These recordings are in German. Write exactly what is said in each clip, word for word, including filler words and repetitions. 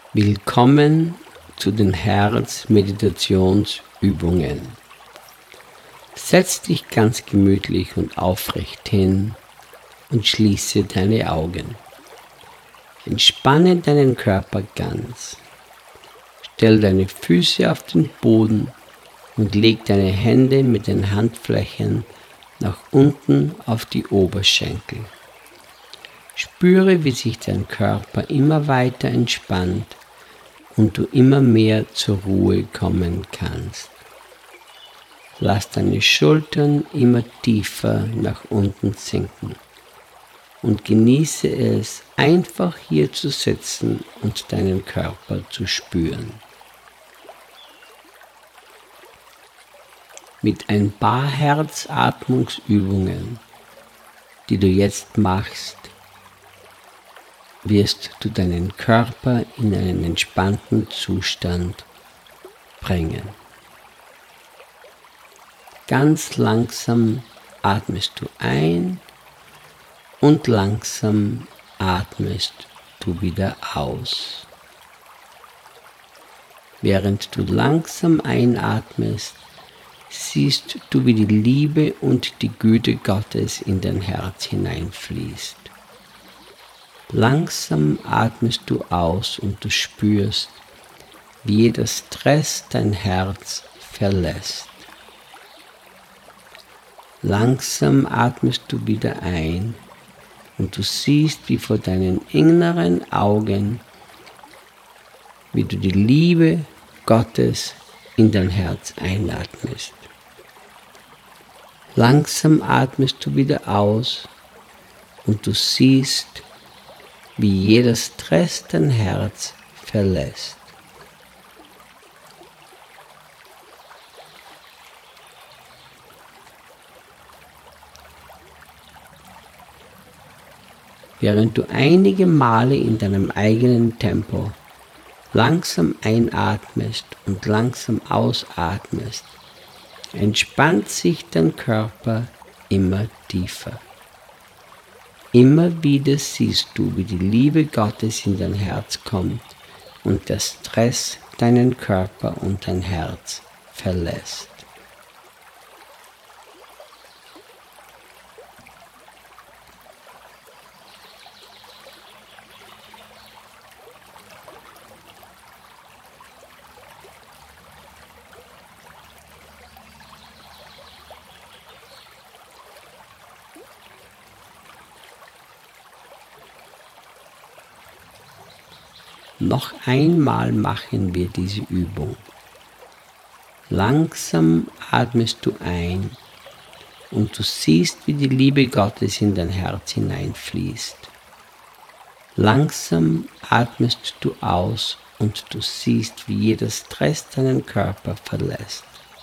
Willkommen zu den Herzmeditationsübungen. Setz dich ganz gemütlich und aufrecht hin und schließe deine Augen. Entspanne deinen Körper ganz. Stell deine Füße auf den Boden und leg deine Hände mit den Handflächen nach unten auf die Oberschenkel. Spüre, wie sich dein Körper immer weiter entspannt und du immer mehr zur Ruhe kommen kannst. Lass deine Schultern immer tiefer nach unten sinken und genieße es, einfach hier zu sitzen und deinen Körper zu spüren. Mit ein paar Herzatmungsübungen, die du jetzt machst, wirst du deinen Körper in einen entspannten Zustand bringen. Ganz langsam atmest du ein und langsam atmest du wieder aus. Während du langsam einatmest, siehst du, wie die Liebe und die Güte Gottes in dein Herz hineinfließt. Langsam atmest du aus und du spürst, wie jeder Stress dein Herz verlässt. Langsam atmest du wieder ein und du siehst, wie vor deinen inneren Augen, wie du die Liebe Gottes in dein Herz einatmest. Langsam atmest du wieder aus und du siehst, wie jeder Stress dein Herz verlässt. Während du einige Male in deinem eigenen Tempo langsam einatmest und langsam ausatmest, entspannt sich dein Körper immer tiefer. Immer wieder siehst du, wie die Liebe Gottes in dein Herz kommt und der Stress deinen Körper und dein Herz verlässt. Noch einmal machen wir diese Übung. Langsam atmest du ein und du siehst, wie die Liebe Gottes in dein Herz hineinfließt. Langsam atmest du aus und du siehst, wie jeder Stress deinen Körper verlässt.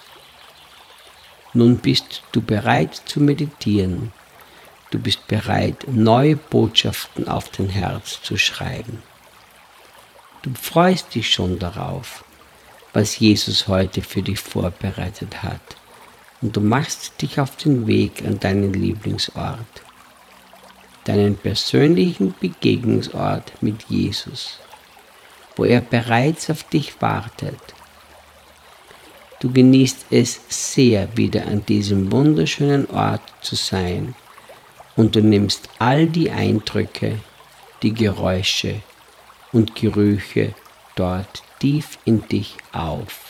Nun bist du bereit zu meditieren. Du bist bereit, neue Botschaften auf dein Herz zu schreiben. Du freust dich schon darauf, was Jesus heute für dich vorbereitet hat, und du machst dich auf den Weg an deinen Lieblingsort, deinen persönlichen Begegnungsort mit Jesus, wo er bereits auf dich wartet. Du genießt es sehr, wieder an diesem wunderschönen Ort zu sein, und du nimmst all die Eindrücke, die Geräusche und Gerüche dort tief in dich auf.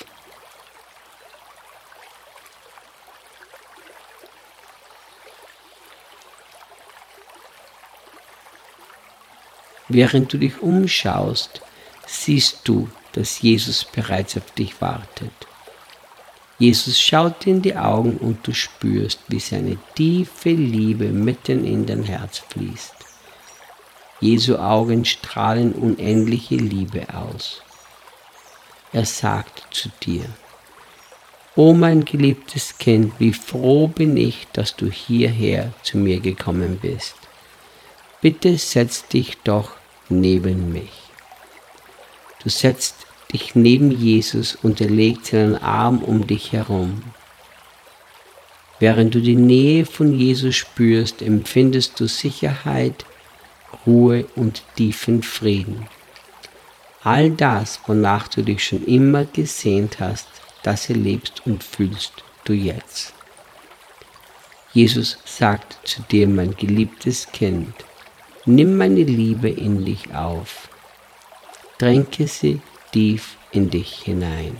Während du dich umschaust, siehst du, dass Jesus bereits auf dich wartet. Jesus schaut dir in die Augen und du spürst, wie seine tiefe Liebe mitten in dein Herz fließt. Jesu Augen strahlen unendliche Liebe aus. Er sagt zu dir: O mein geliebtes Kind, wie froh bin ich, dass du hierher zu mir gekommen bist. Bitte setz dich doch neben mich. Du setzt dich neben Jesus und er legt seinen Arm um dich herum. Während du die Nähe von Jesus spürst, empfindest du Sicherheit, Ruhe und tiefen Frieden. All das, wonach du dich schon immer gesehnt hast, das erlebst und fühlst du jetzt. Jesus sagt zu dir, mein geliebtes Kind, nimm meine Liebe in dich auf, tränke sie tief in dich hinein.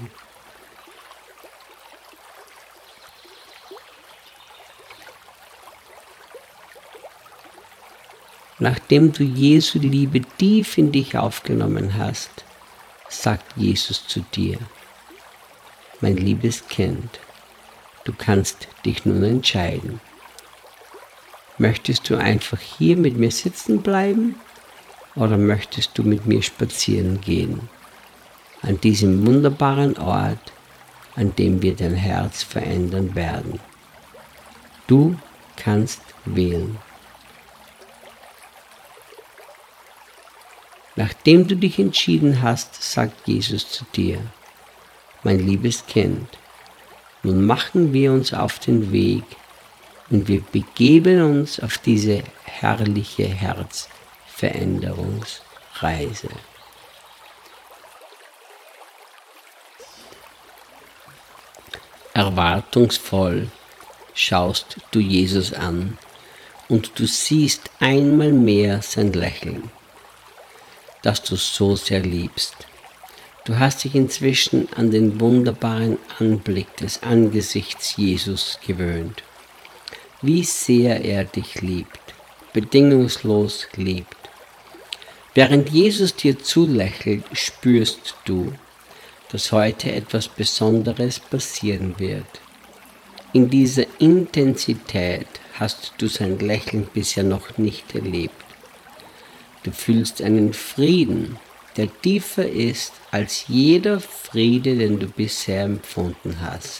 Nachdem du Jesu Liebe tief in dich aufgenommen hast, sagt Jesus zu dir, mein liebes Kind, du kannst dich nun entscheiden. Möchtest du einfach hier mit mir sitzen bleiben oder möchtest du mit mir spazieren gehen? An diesem wunderbaren Ort, an dem wir dein Herz verändern werden. Du kannst wählen. Nachdem du dich entschieden hast, sagt Jesus zu dir, mein liebes Kind, nun machen wir uns auf den Weg und wir begeben uns auf diese herrliche Herzveränderungsreise. Erwartungsvoll schaust du Jesus an und du siehst einmal mehr sein Lächeln, das du so sehr liebst. Du hast dich inzwischen an den wunderbaren Anblick des Angesichts Jesus gewöhnt. Wie sehr er dich liebt, bedingungslos liebt. Während Jesus dir zulächelt, spürst du, dass heute etwas Besonderes passieren wird. In dieser Intensität hast du sein Lächeln bisher noch nicht erlebt. Du fühlst einen Frieden, der tiefer ist als jeder Friede, den du bisher empfunden hast.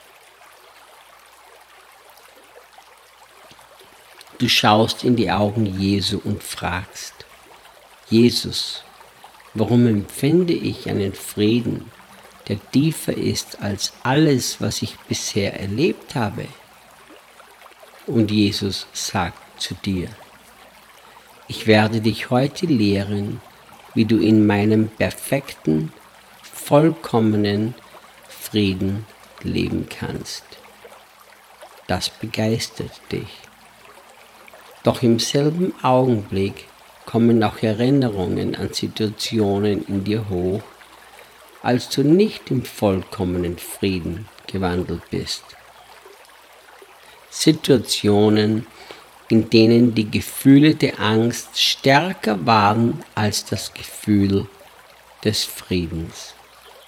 Du schaust in die Augen Jesu und fragst, Jesus, warum empfinde ich einen Frieden, der tiefer ist als alles, was ich bisher erlebt habe? Und Jesus sagt zu dir, ich werde dich heute lehren, wie du in meinem perfekten, vollkommenen Frieden leben kannst. Das begeistert dich. Doch im selben Augenblick kommen auch Erinnerungen an Situationen in dir hoch, als du nicht im vollkommenen Frieden gewandelt bist. Situationen, in denen die Gefühle der Angst stärker waren als das Gefühl des Friedens.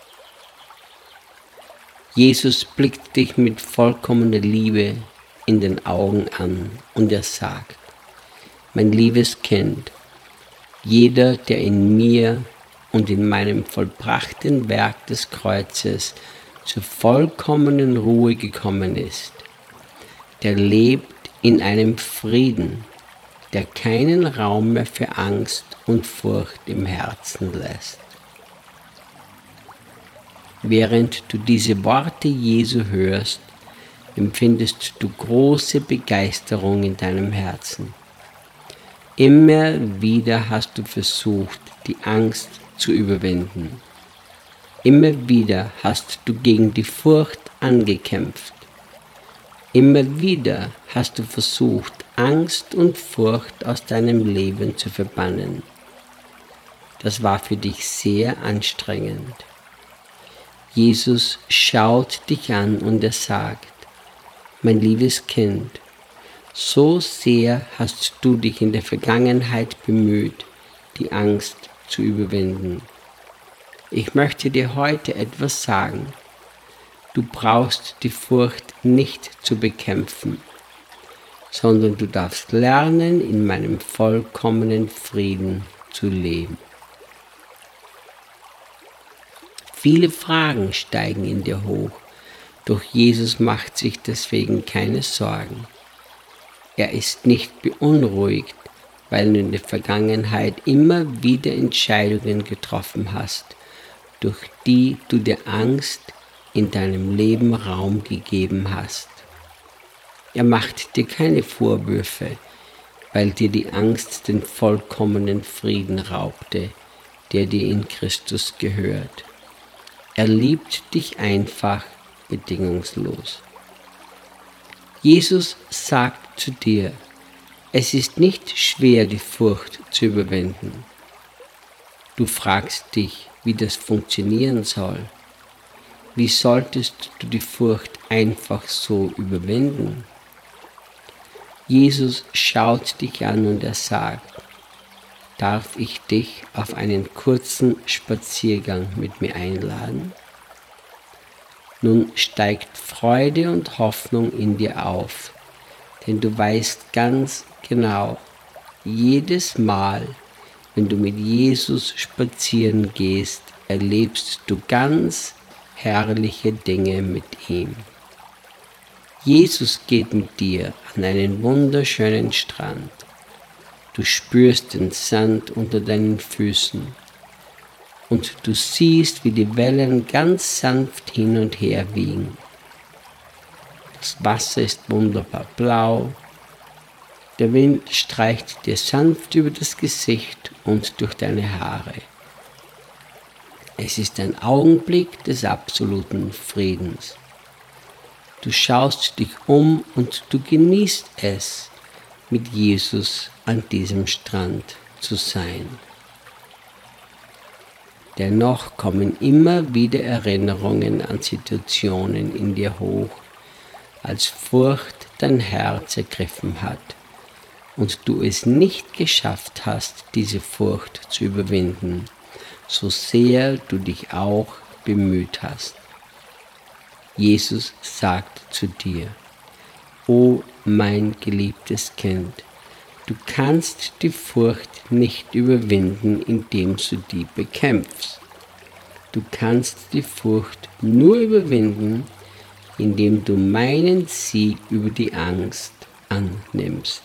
Jesus blickt dich mit vollkommener Liebe in den Augen an und er sagt, mein liebes Kind, jeder, der in mir und in meinem vollbrachten Werk des Kreuzes zur vollkommenen Ruhe gekommen ist, der lebt in einem Frieden, der keinen Raum mehr für Angst und Furcht im Herzen lässt. Während du diese Worte Jesu hörst, empfindest du große Begeisterung in deinem Herzen. Immer wieder hast du versucht, die Angst zu überwinden. Immer wieder hast du gegen die Furcht angekämpft. Immer wieder hast du versucht, Angst und Furcht aus deinem Leben zu verbannen. Das war für dich sehr anstrengend. Jesus schaut dich an und er sagt, mein liebes Kind, so sehr hast du dich in der Vergangenheit bemüht, die Angst zu überwinden. Ich möchte dir heute etwas sagen. Du brauchst die Furcht nicht zu bekämpfen, sondern du darfst lernen, in meinem vollkommenen Frieden zu leben. Viele Fragen steigen in dir hoch, doch Jesus macht sich deswegen keine Sorgen. Er ist nicht beunruhigt, weil du in der Vergangenheit immer wieder Entscheidungen getroffen hast, durch die du der Angst in deinem Leben Raum gegeben hast. Er macht dir keine Vorwürfe, weil dir die Angst den vollkommenen Frieden raubte, der dir in Christus gehört. Er liebt dich einfach bedingungslos. Jesus sagt zu dir, es ist nicht schwer, die Furcht zu überwinden. Du fragst dich, wie das funktionieren soll. Wie solltest du die Furcht einfach so überwinden? Jesus schaut dich an und er sagt, darf ich dich auf einen kurzen Spaziergang mit mir einladen? Nun steigt Freude und Hoffnung in dir auf, denn du weißt ganz genau, jedes Mal, wenn du mit Jesus spazieren gehst, erlebst du ganz herrliche Dinge mit ihm. Jesus geht mit dir an einen wunderschönen Strand. Du spürst den Sand unter deinen Füßen und du siehst, wie die Wellen ganz sanft hin und her wiegen. Das Wasser ist wunderbar blau. Der Wind streicht dir sanft über das Gesicht und durch deine Haare. Es ist ein Augenblick des absoluten Friedens. Du schaust dich um und du genießt es, mit Jesus an diesem Strand zu sein. Dennoch kommen immer wieder Erinnerungen an Situationen in dir hoch, als Furcht dein Herz ergriffen hat und du es nicht geschafft hast, diese Furcht zu überwinden, so sehr du dich auch bemüht hast. Jesus sagt zu dir, O mein geliebtes Kind, du kannst die Furcht nicht überwinden, indem du die bekämpfst. Du kannst die Furcht nur überwinden, indem du meinen Sieg über die Angst annimmst.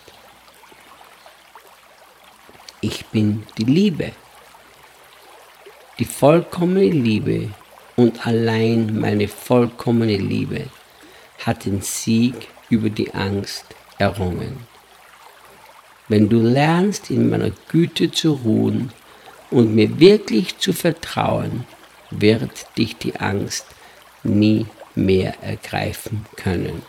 Ich bin die Liebe, die vollkommene Liebe und allein meine vollkommene Liebe hat den Sieg über die Angst errungen. Wenn du lernst, in meiner Güte zu ruhen und mir wirklich zu vertrauen, wird dich die Angst nie mehr ergreifen können.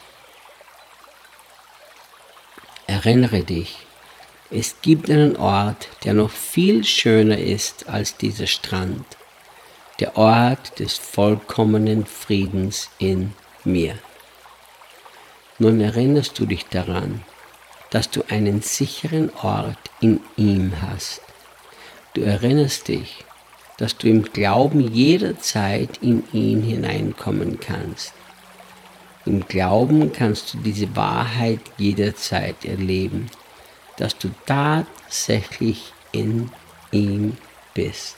Erinnere dich, es gibt einen Ort, der noch viel schöner ist als dieser Strand, der Ort des vollkommenen Friedens in mir. Nun erinnerst du dich daran, dass du einen sicheren Ort in ihm hast. Du erinnerst dich, dass du im Glauben jederzeit in ihn hineinkommen kannst. Im Glauben kannst du diese Wahrheit jederzeit erleben, dass du tatsächlich in ihm bist.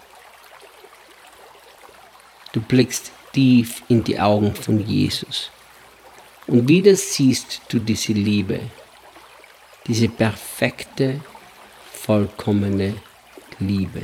Du blickst tief in die Augen von Jesus und wieder siehst du diese Liebe, diese perfekte, vollkommene Liebe.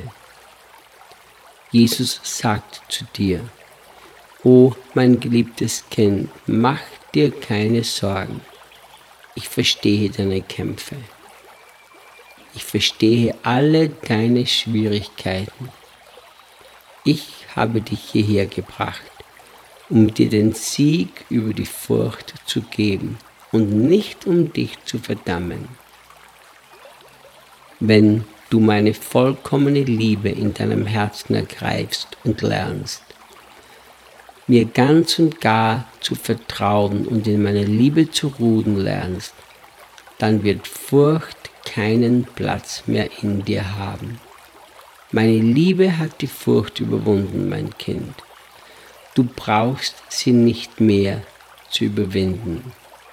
Jesus sagt zu dir, O mein geliebtes Kind, mach dir keine Sorgen. Ich verstehe deine Kämpfe. Ich verstehe alle deine Schwierigkeiten. Ich habe dich hierher gebracht, um dir den Sieg über die Furcht zu geben und nicht um dich zu verdammen. Wenn du meine vollkommene Liebe in deinem Herzen ergreifst und lernst, mir ganz und gar zu vertrauen und in meiner Liebe zu ruhen lernst, dann wird Furcht keinen Platz mehr in dir haben. Meine Liebe hat die Furcht überwunden, mein Kind. Du brauchst sie nicht mehr zu überwinden.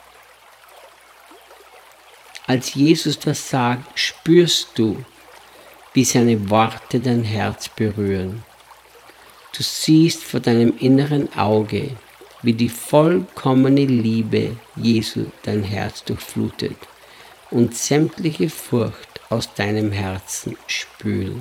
Als Jesus das sagt, spürst du, wie seine Worte dein Herz berühren. Du siehst vor deinem inneren Auge, wie die vollkommene Liebe Jesu dein Herz durchflutet und sämtliche Furcht aus deinem Herzen spült.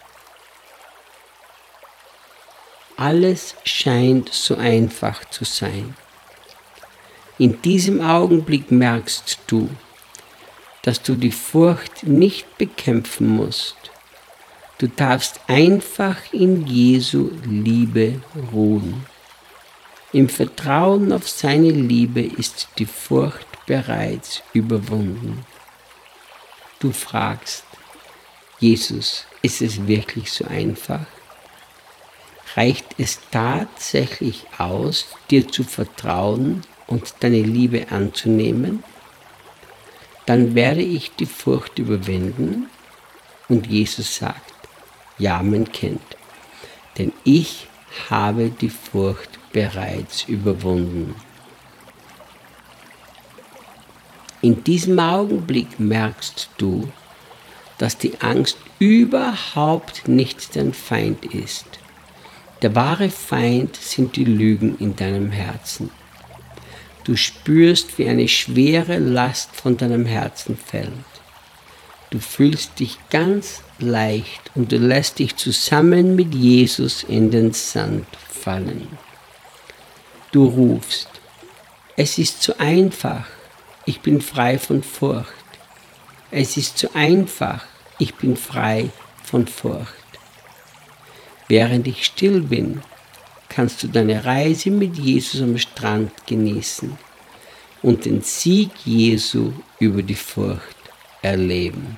Alles scheint so einfach zu sein. In diesem Augenblick merkst du, dass du die Furcht nicht bekämpfen musst. Du darfst einfach in Jesu Liebe ruhen. Im Vertrauen auf seine Liebe ist die Furcht bereits überwunden. Du fragst, Jesus, ist es wirklich so einfach? Reicht es tatsächlich aus, dir zu vertrauen und deine Liebe anzunehmen? Dann werde ich die Furcht überwinden. Und Jesus sagt, ja, mein Kind, denn ich habe die Furcht bereits überwunden. In diesem Augenblick merkst du, dass die Angst überhaupt nicht dein Feind ist. Der wahre Feind sind die Lügen in deinem Herzen. Du spürst, wie eine schwere Last von deinem Herzen fällt. Du fühlst dich ganz leicht und du lässt dich zusammen mit Jesus in den Sand fallen. Du rufst, es ist zu einfach, ich bin frei von Furcht. Es ist zu einfach, ich bin frei von Furcht. Während ich still bin, kannst du deine Reise mit Jesus am Strand genießen und den Sieg Jesu über die Furcht erleben.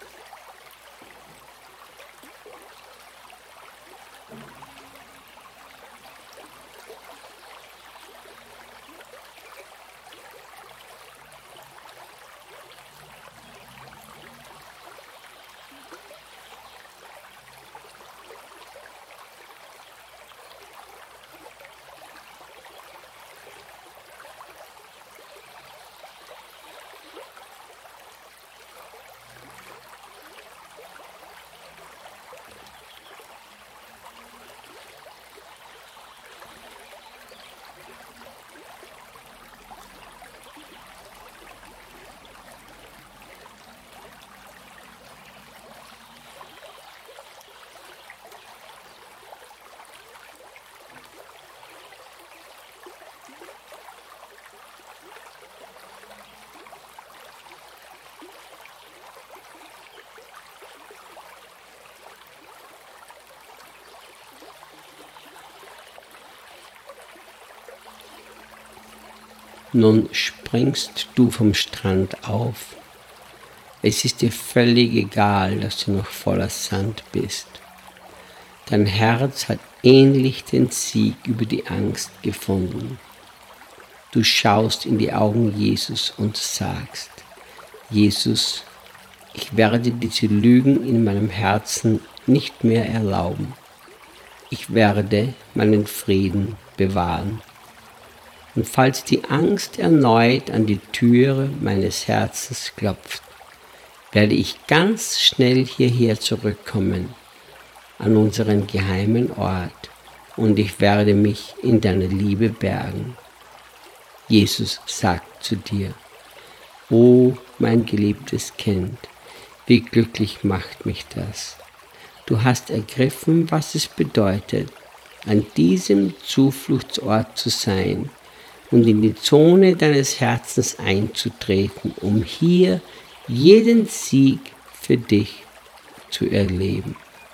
Nun springst du vom Strand auf. Es ist dir völlig egal, dass du noch voller Sand bist. Dein Herz hat endlich den Sieg über die Angst gefunden. Du schaust in die Augen Jesus und sagst, Jesus, ich werde diese Lügen in meinem Herzen nicht mehr erlauben. Ich werde meinen Frieden bewahren. Und falls die Angst erneut an die Türe meines Herzens klopft, werde ich ganz schnell hierher zurückkommen, an unseren geheimen Ort, und ich werde mich in deiner Liebe bergen. Jesus sagt zu dir, o mein geliebtes Kind, wie glücklich macht mich das. Du hast ergriffen, was es bedeutet, an diesem Zufluchtsort zu sein und in die Zone deines Herzens einzutreten, um hier jeden Sieg für dich zu erleben.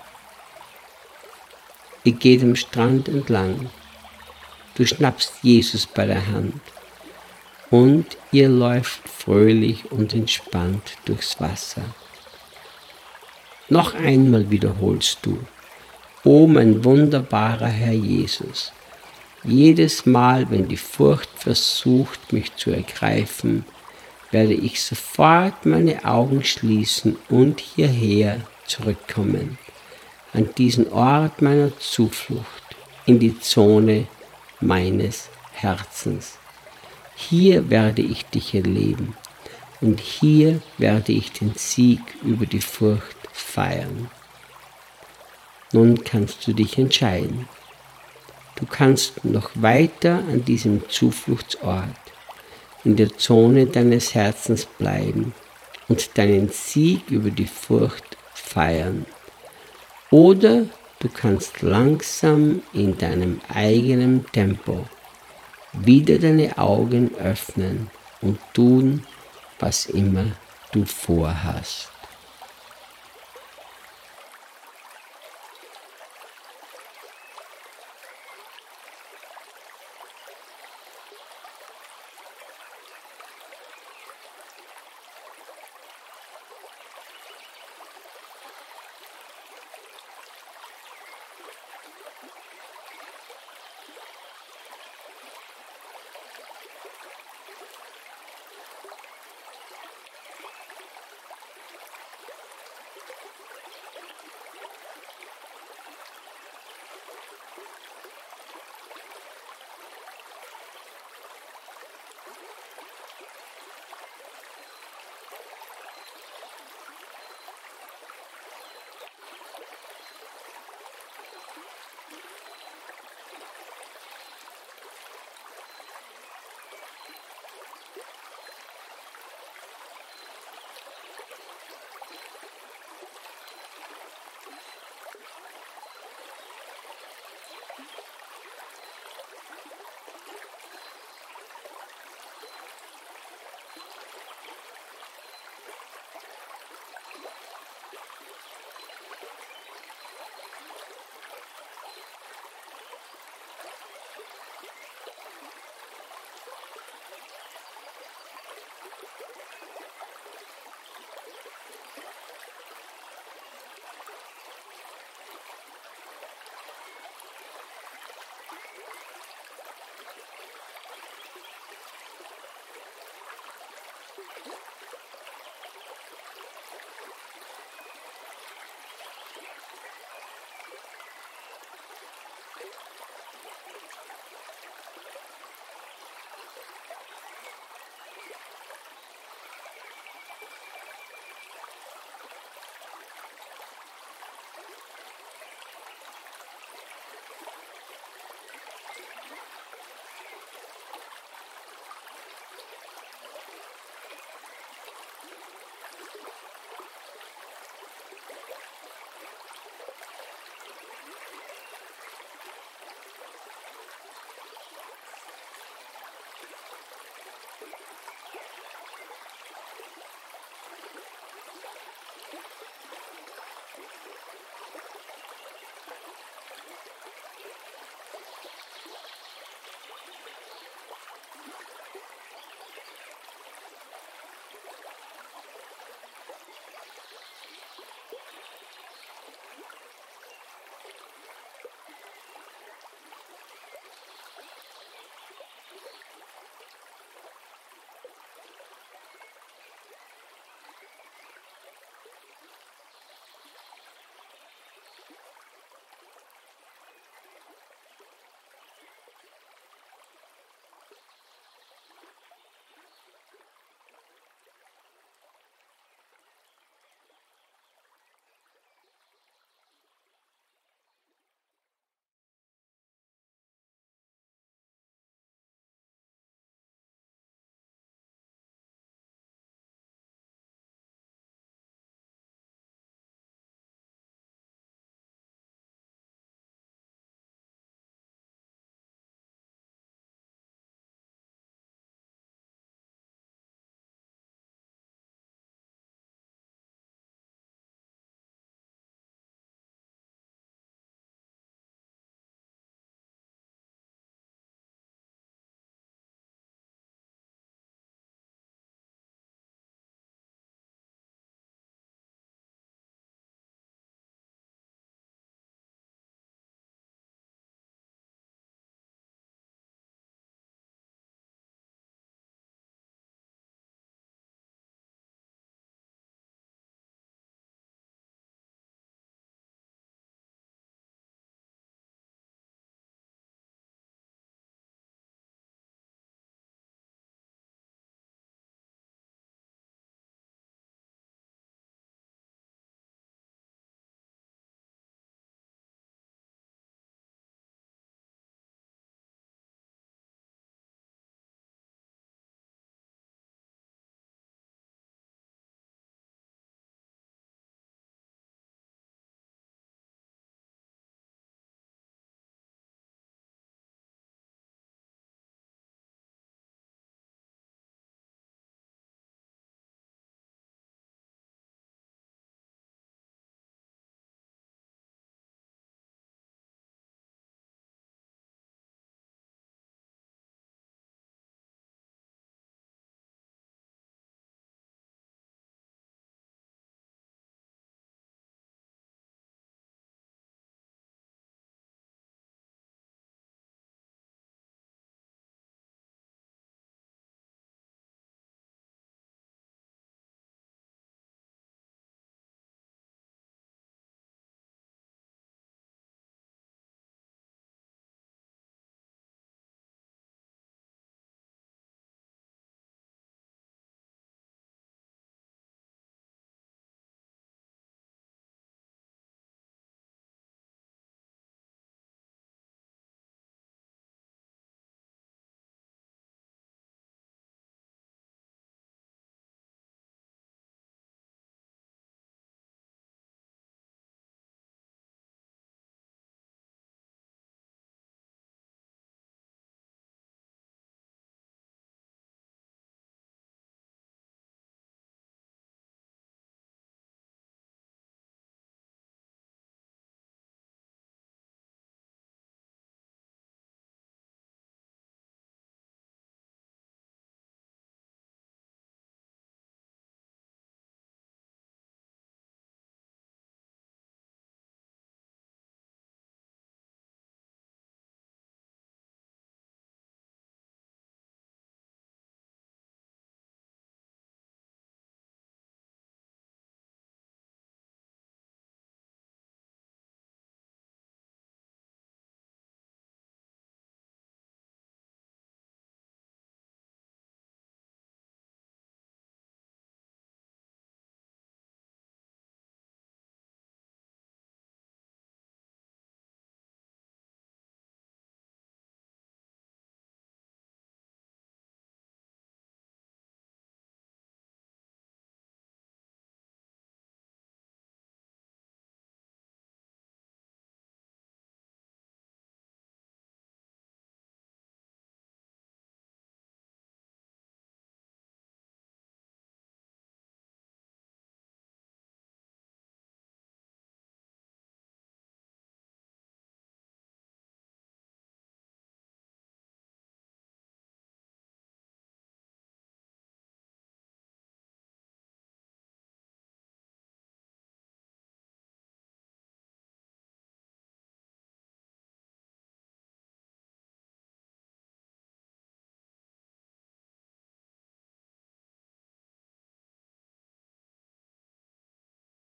Ihr geht am Strand entlang. Du schnappst Jesus bei der Hand und ihr läuft fröhlich und entspannt durchs Wasser. Noch einmal wiederholst du, o mein wunderbarer Herr Jesus, jedes Mal, wenn die Furcht versucht, mich zu ergreifen, werde ich sofort meine Augen schließen und hierher zurückkommen, an diesen Ort meiner Zuflucht, in die Zone meines Herzens. Hier werde ich dich erleben und hier werde ich den Sieg über die Furcht feiern. Nun kannst du dich entscheiden. Du kannst noch weiter an diesem Zufluchtsort, in der Zone deines Herzens bleiben und deinen Sieg über die Furcht feiern. Oder du kannst langsam in deinem eigenen Tempo wieder deine Augen öffnen und tun, was immer du vorhast.